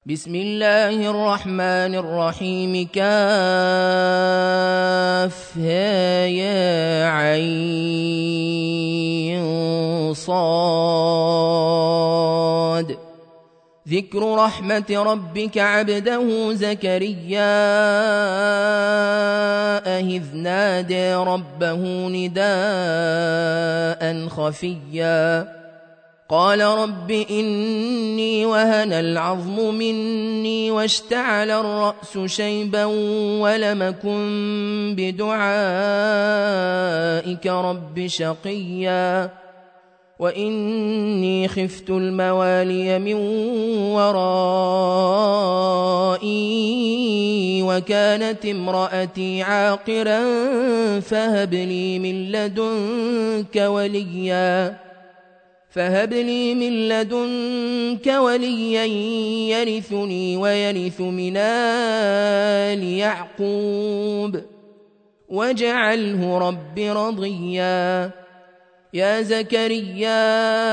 بسم الله الرحمن الرحيم. كافها يا عين صاد. ذكر رحمة ربك عبده زكريا إذ نادى ربه نداء خفيا قال رب إني وهن العظم مني واشتعل الرأس شيبا ولم أكن بدعائك رب شقيا وإني خفت الموالي من ورائي وكانت امرأتي عاقرا فهب لي من لدنك وليا يرثني ويرث من آل يعقوب واجعله رب رضيا. يا زكريا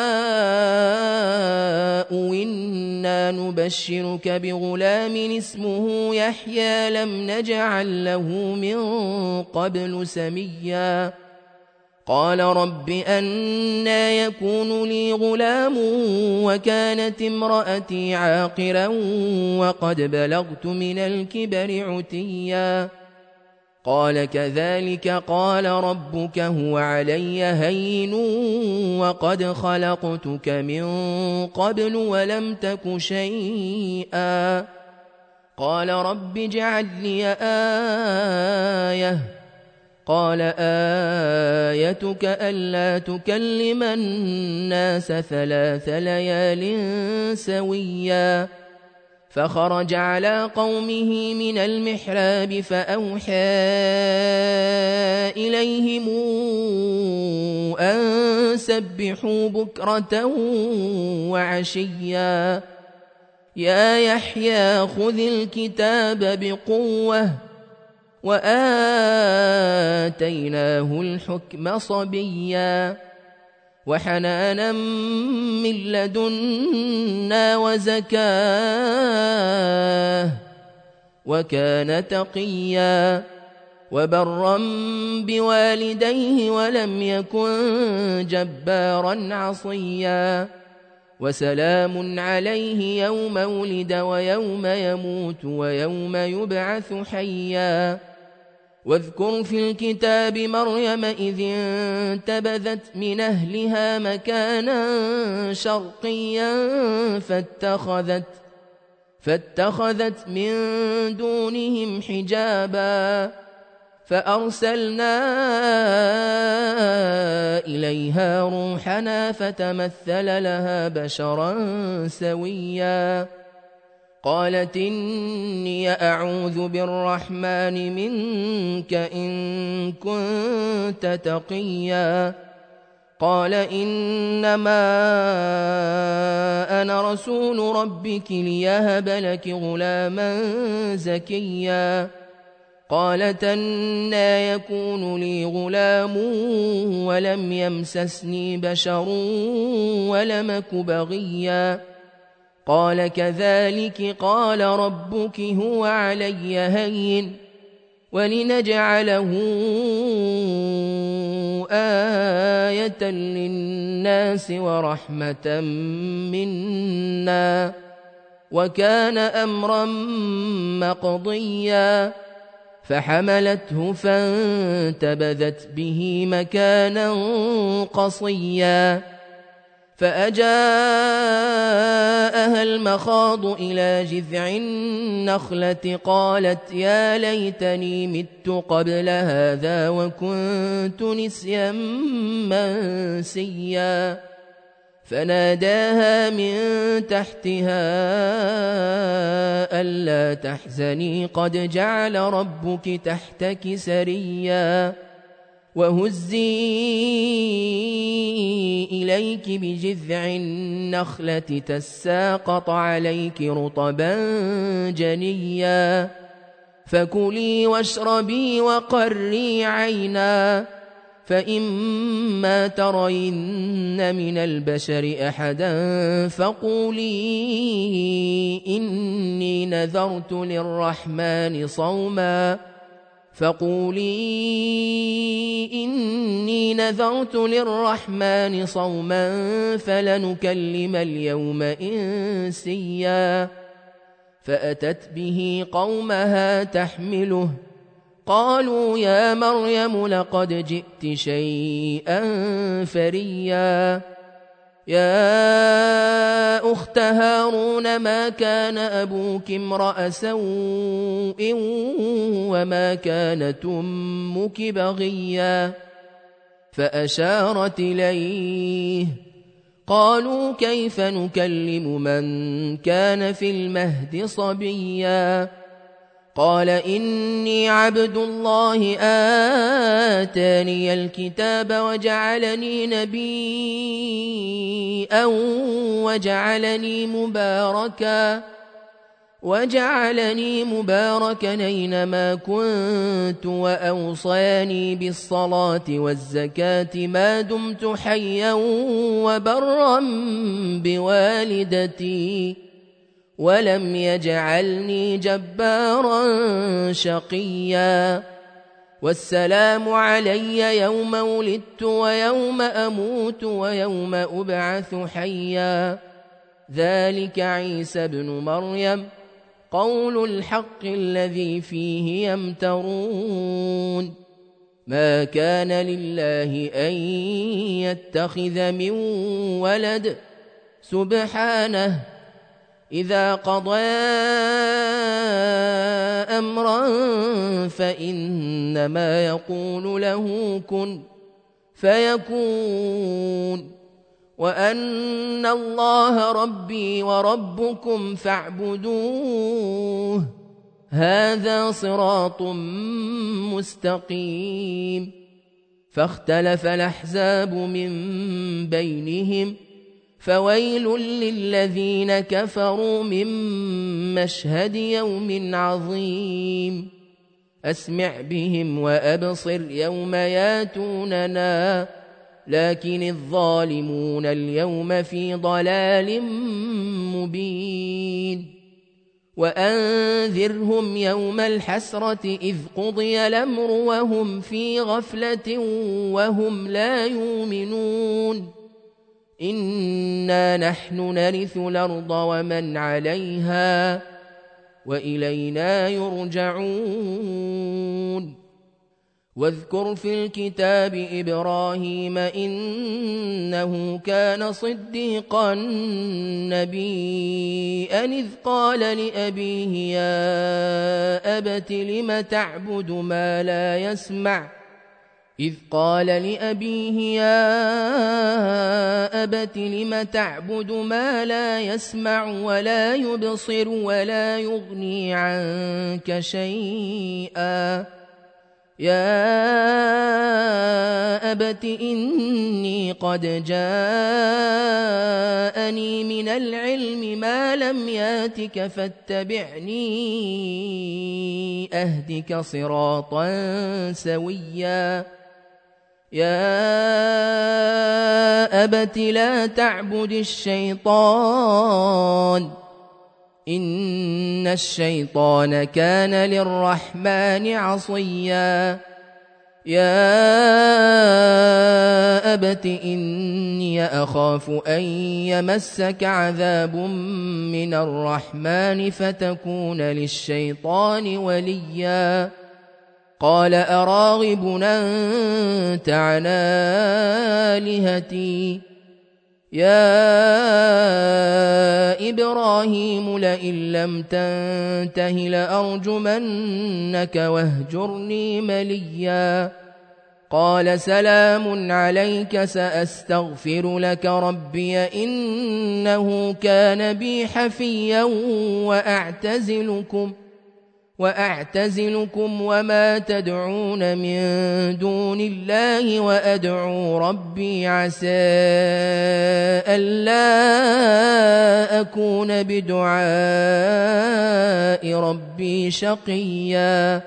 إنا نبشرك بغلام اسمه يحيى لم نجعل له من قبل سميا. قال رب أنى يكون لي غلام وكانت امرأتي عاقرا وقد بلغت من الكبر عتيا. قال كذلك قال ربك هو علي هين وقد خلقتك من قبل ولم تك شيئا. قال رب اجعل لي آية. قال آيتك ألا تكلم الناس 3 ليال سويا. فخرج على قومه من المحراب فأوحى إليهم أن سبحوا بكرة وعشيا. يا يحيى خذ الكتاب بقوة وآتيناه الحكم صبيا وحنانا من لدنا وزكاه وكان تقيا وبرا بوالديه ولم يكن جبارا عصيا. وسلام عليه يوم ولد ويوم يموت ويوم يبعث حيا. واذكر في الكتاب مريم إذ انتبذت من أهلها مكانا شرقيا فاتخذت من دونهم حجابا فأرسلنا إليها روحنا فتمثل لها بشرا سويا. قالت إني أعوذ بالرحمن منك إن كنت تقيا. قال إنما أنا رسول ربك ليهب لك غلاما زكيا. قالت أنى يكون لي غلام ولم يمسسني بشر ولم أك بغيا. قال كذلك قال ربك هو علي هين ولنجعله آية للناس ورحمة منا وكان أمرا مقضيا. فحملته فانتبذت به مكانا قصيا. فأجاءها المخاض إلى جذع النخلة قالت يا ليتني مت قبل هذا وكنت نسيا منسيا. فناداها من تحتها ألا تحزني قد جعل ربك تحتك سريا. وهزي إليك بجذع النخلة تساقط عليك رطبا جنيا. فكلي واشربي وقري عينا فإما ترين من البشر أحدا فقولي إني نذرت للرحمن صوما فقولي إني نذرت للرحمن صوما فلنكلم اليوم إنسيا فأتت به قومها تحمله قالوا يا مريم لقد جئت شيئا فريا يا أخت هارون ما كان أبوك امرأ سوء وما كانت أمك بغيا فأشارت إليه قالوا كيف نكلم من كان في المهد صبيا قال إني عبد الله آتاني الكتاب وجعلني نبيا وجعلني مباركا أينما كنت وأوصاني بالصلاة والزكاة ما دمت حيا وبرا بوالدتي ولم يجعلني جبارا شقيا والسلام علي يوم ولدت ويوم أموت ويوم أبعث حيا ذلك عيسى ابن مريم قول الحق الذي فيه يمترون ما كان لله أن يتخذ من ولد سبحانه إذا قضى أمرا فإنما يقول له كن فيكون وأن الله ربي وربكم فاعبدوه هذا صراط مستقيم فاختلف الأحزاب من بينهم فويل للذين كفروا من مشهد يوم عظيم أسمع بهم وأبصر يوم ياتوننا لكن الظالمون اليوم في ضلال مبين وأنذرهم يوم الحسرة إذ قضي الأمر وهم في غفلة وهم لا يؤمنون إنا نحن نرث الأرض ومن عليها وإلينا يرجعون واذكر في الكتاب إبراهيم إنه كان صديقا نبيا إذ قال لأبيه يا أبت لم تعبد ما لا يسمع ولا يبصر ولا يغني عنك شيئا يا أبت إني قد جاءني من العلم ما لم ياتك فاتبعني أهدك صراطا سويا يا أبت لا تعبد الشيطان إن الشيطان كان للرحمن عصيا يا أبت إني أخاف أن يمسك عذاب من الرحمن فتكون للشيطان وليا قال أراغب أنت عن آلهتي يا إبراهيم لئن لم تنته لأرجمنك واهجرني مليا قال سلام عليك سأستغفر لك ربي إنه كان بي حفيا وأعتزلكم وما تدعون من دون الله وأدعو ربي عسى ألا أكون بدعاء ربي شقيا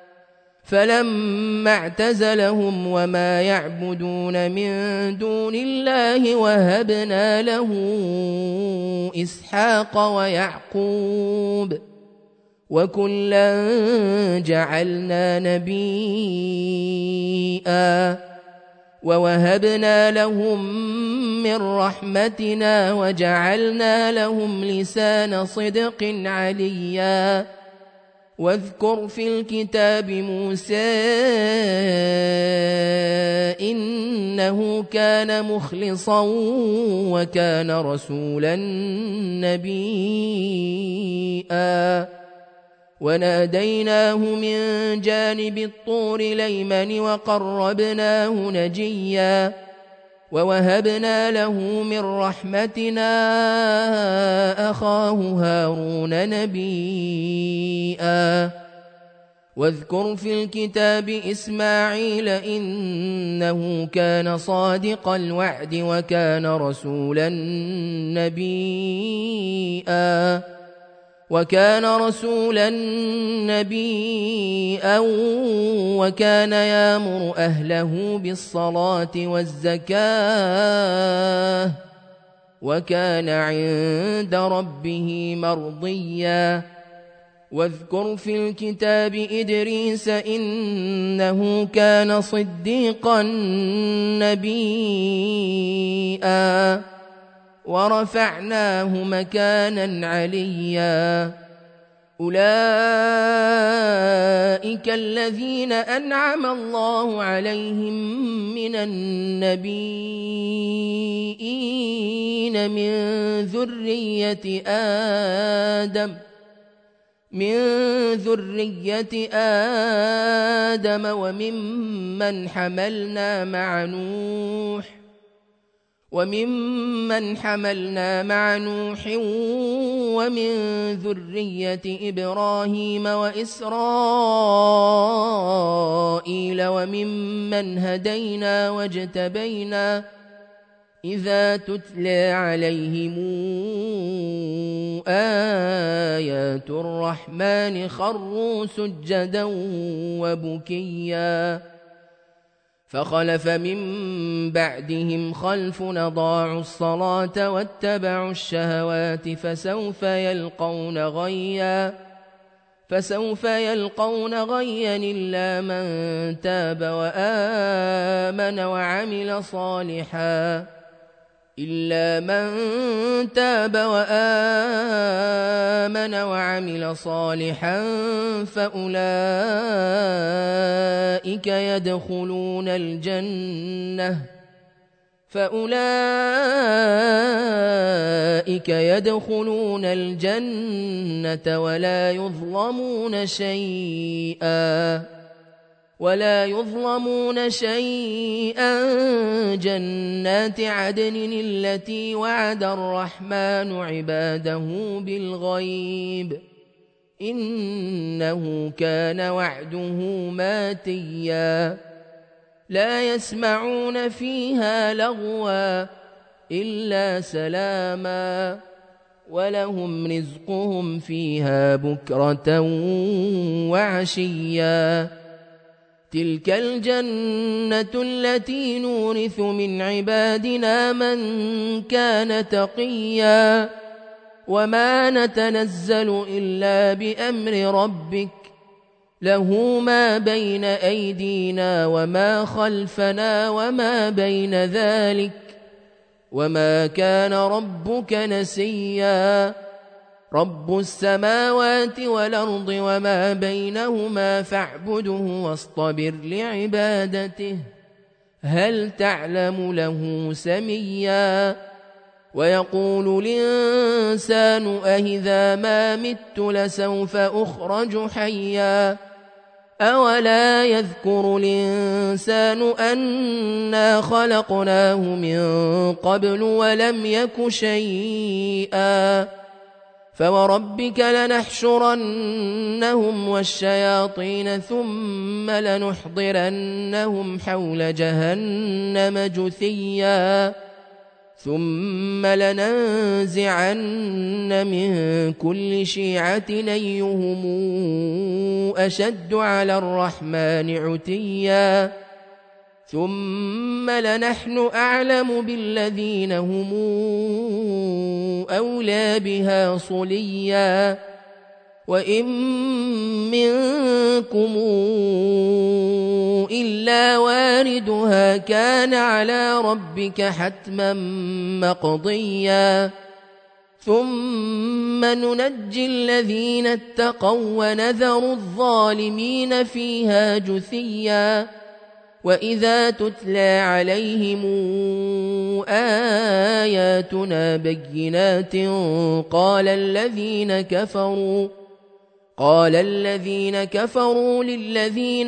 فلما اعتزلهم وما يعبدون من دون الله وهبنا له إسحاق ويعقوب وكلا جعلنا نبيا ووهبنا لهم من رحمتنا وجعلنا لهم لسان صدق عليا واذكر في الكتاب موسى إنه كان مخلصا وكان رسولا نبيا وناديناه من جانب الطور الأيمن وقربناه نجيا ووهبنا له من رحمتنا أخاه هارون نبيا واذكر في الكتاب إسماعيل إنه كان صادق الوعد وكان رسولا نبيا وكان يأمر أهله بالصلاة والزكاة وكان عند ربه مرضيا واذكر في الكتاب إدريس إنه كان صديقا نبيا ورفعناه مكانا عليا أولئك الذين أنعم الله عليهم من النبيين من ذرية آدم وممن حملنا مع نوح ومن ذرية إبراهيم وإسرائيل وممن هدينا واجتبينا إذا تتلى عليهم آيات الرحمن خروا سجدا وبكيا فخلف من بعدهم خلف أضاعوا الصلاة واتبعوا الشهوات فسوف يلقون غيا إلا من تاب وآمن وعمل صالحا فأولئك يدخلون الجنة ولا يظلمون شيئا جنات عدن التي وعد الرحمن عباده بالغيب إنه كان وعده ماتيا لا يسمعون فيها لغوا إلا سلاما ولهم رزقهم فيها بكرة وعشيا تلك الجنة التي نورث من عبادنا من كان تقيا وما نتنزل إلا بأمر ربك له ما بين أيدينا وما خلفنا وما بين ذلك وما كان ربك نسيا رب السماوات والأرض وما بينهما فاعبده واصطبر لعبادته هل تعلم له سميا ويقول الإنسان أإذا ما مت لسوف أخرج حيا أولا يذكر الإنسان أنا خلقناه من قبل ولم يك شيئا فوربك لنحشرنهم والشياطين ثم لنحضرنهم حول جهنم جثيا ثم لننزعن من كل شيعة أيهم أشد على الرحمن عتيا ثم لنحن أعلم بالذين هم أولى بها صليا وإن منكم إلا واردها كان على ربك حتما مقضيا ثم ننجي الذين اتقوا ونذر الظالمين فيها جثيا وإذا تتلى عليهم آياتنا بينات قال الذين كفروا للذين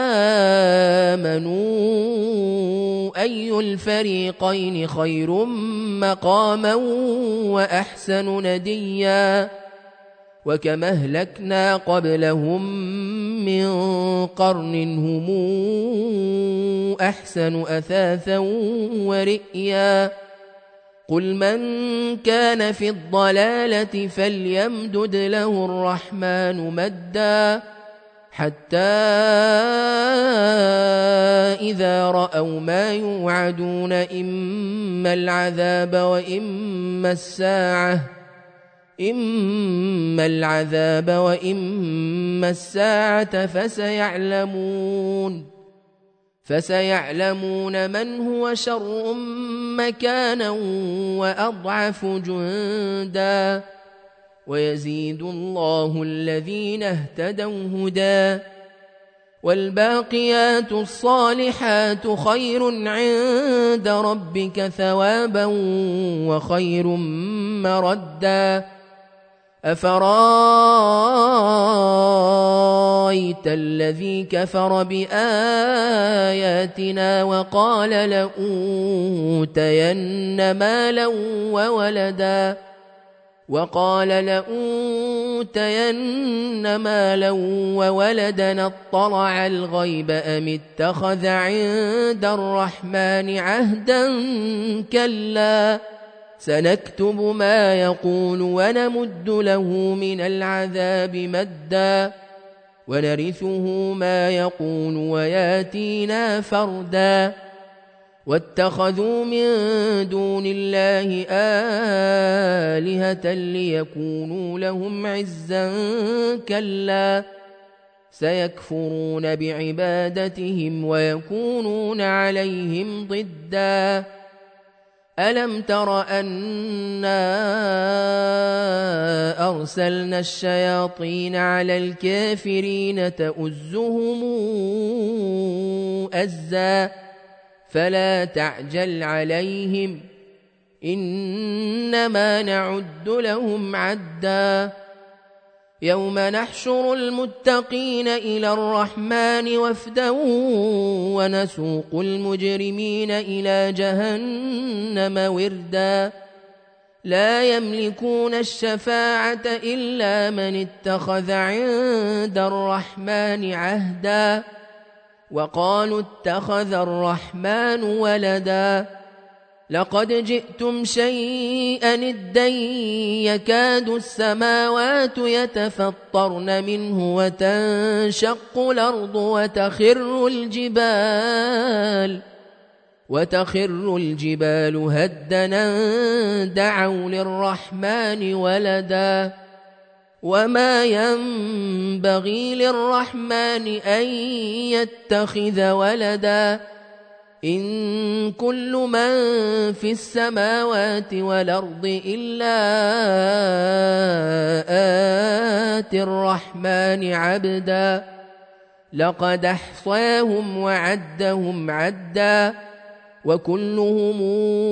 آمنوا أي الفريقين خير مقاما وأحسن نديا وكما أهلكنا قبلهم من قرن هم أحسن أثاثا ورئيا قل من كان في الضلالة فليمدد له الرحمن مدا حتى إذا رأوا ما يوعدون إما العذاب وإما الساعة فسيعلمون من هو شر مكانا وأضعف جندا ويزيد الله الذين اهتدوا هدى والباقيات الصالحات خير عند ربك ثوابا وخير مردا أفرأيت الذي كفر بآياتنا وقال لأوتين مالا وولدا اطلع الغيب أم اتخذ عند الرحمن عهدا كلا سنكتب ما يقول ونمد له من العذاب مدا ونرثه ما يقول وياتينا فردا واتخذوا من دون الله آلهة ليكونوا لهم عزا كلا سيكفرون بعبادتهم ويكونون عليهم ضدا ألم تر أنا أرسلنا الشياطين على الكافرين تؤزهم أزا فلا تعجل عليهم إنما نعد لهم عدا يوم نحشر المتقين إلى الرحمن وفدا ونسوق المجرمين إلى جهنم وردا لا يملكون الشفاعة إلا من اتخذ عند الرحمن عهدا وقالوا اتخذ الرحمن ولدا لقد جئتم شيئا إدا يكاد السماوات يتفطرن منه وتنشق الأرض وتخر الجبال هدنا دعوا للرحمن ولدا وما ينبغي للرحمن أن يتخذ ولدا إن كل من في السماوات والأرض إلا آتي الرحمن عبدا لقد أحصاهم وعدهم عدا وكلهم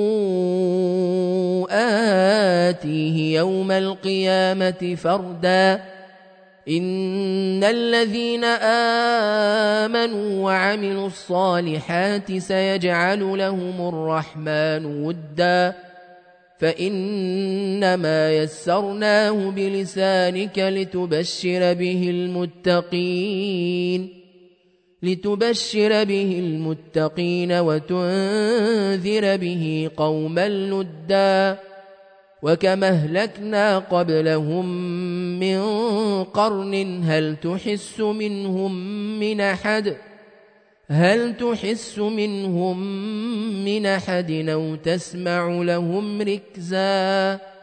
آتيه يوم القيامة فردا إن الذين آمنوا وعملوا الصالحات سيجعل لهم الرحمن ودا فإنما يسرناه بلسانك لتبشر به المتقين وتنذر به قوما لدا وكما أهلكنا قبلهم من قرن هل تحس منهم من أحد أو تسمع لهم ركزا